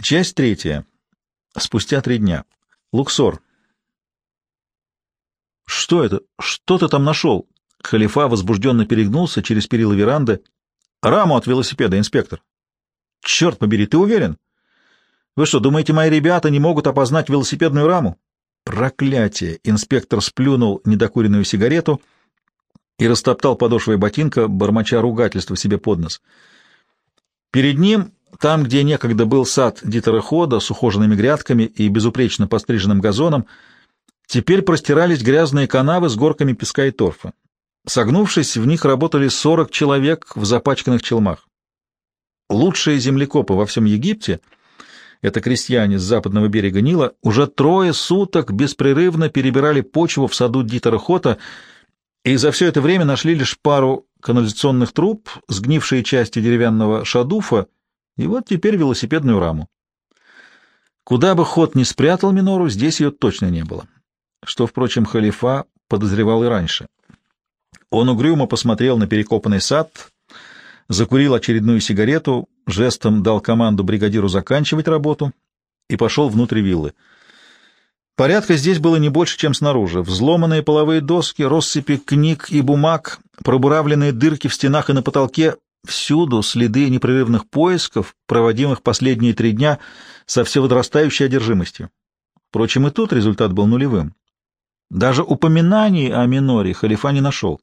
Часть третья. Спустя 3 дня. Луксор. «Что это? Что ты там нашел?» Халифа возбужденно перегнулся через перила веранды. «Раму от велосипеда, инспектор». «Черт побери, ты уверен? Вы что, думаете, мои ребята не могут опознать велосипедную раму?» «Проклятие!» Инспектор сплюнул недокуренную сигарету и растоптал подошвой ботинка, бормоча ругательства себе под нос. Перед ним, там, где некогда был сад Дитера Хода с ухоженными грядками и безупречно постриженным газоном, теперь простирались грязные канавы с горками песка и торфа. Согнувшись, в них работали 40 человек в запачканных челмах. Лучшие землекопы во всем Египте, это крестьяне с западного берега Нила, уже 3 суток беспрерывно перебирали почву в саду Дитера Хода и за все это время нашли лишь пару канализационных труб, сгнившие части деревянного шадуфа, и вот теперь велосипедную раму. Куда бы Ход ни спрятал Минору, здесь ее точно не было, что, впрочем, Халифа подозревал и раньше. Он угрюмо посмотрел на перекопанный сад, закурил очередную сигарету, жестом дал команду бригадиру заканчивать работу и пошел внутрь виллы. Порядка здесь было не больше, чем снаружи. Взломанные половые доски, россыпи книг и бумаг, пробуравленные дырки в стенах и на потолке — всюду следы непрерывных поисков, проводимых последние 3 дня со все возрастающей одержимостью. Впрочем, и тут результат был нулевым. Даже упоминаний о Миноре Халифа не нашел.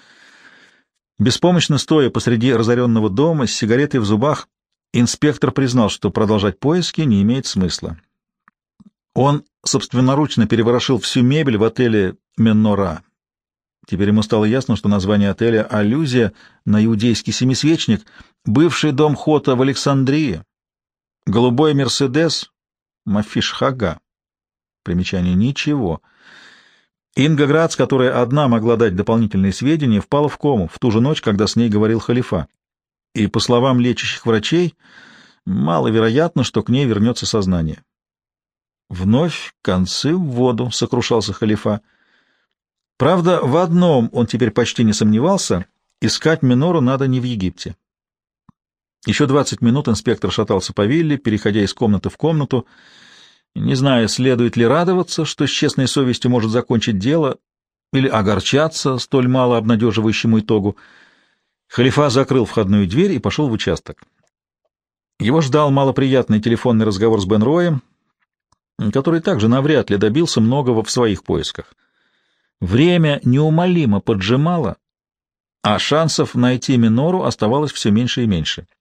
Беспомощно стоя посреди разоренного дома с сигаретой в зубах, инспектор признал, что продолжать поиски не имеет смысла. Он собственноручно переворошил всю мебель в отеле «Меннора». Теперь ему стало ясно, что название отеля — аллюзия на иудейский семисвечник, бывший дом Хота в Александрии, голубой «Мерседес» Мафиш Хага. Примечание: ничего. Инга Грац, которая одна могла дать дополнительные сведения, впала в кому в ту же ночь, когда с ней говорил Халифа. И, по словам лечащих врачей, маловероятно, что к ней вернется сознание. «Вновь концы в воду», — сокрушался Халифа. Правда, в одном он теперь почти не сомневался — искать Минору надо не в Египте. Еще 20 минут инспектор шатался по вилле, переходя из комнаты в комнату, не зная, следует ли радоваться, что с честной совестью может закончить дело, или огорчаться столь мало обнадеживающему итогу. Халифа закрыл входную дверь и пошел в участок. Его ждал малоприятный телефонный разговор с Бен Роем, который также навряд ли добился многого в своих поисках. Время неумолимо поджимало, а шансов найти Минору оставалось все меньше и меньше.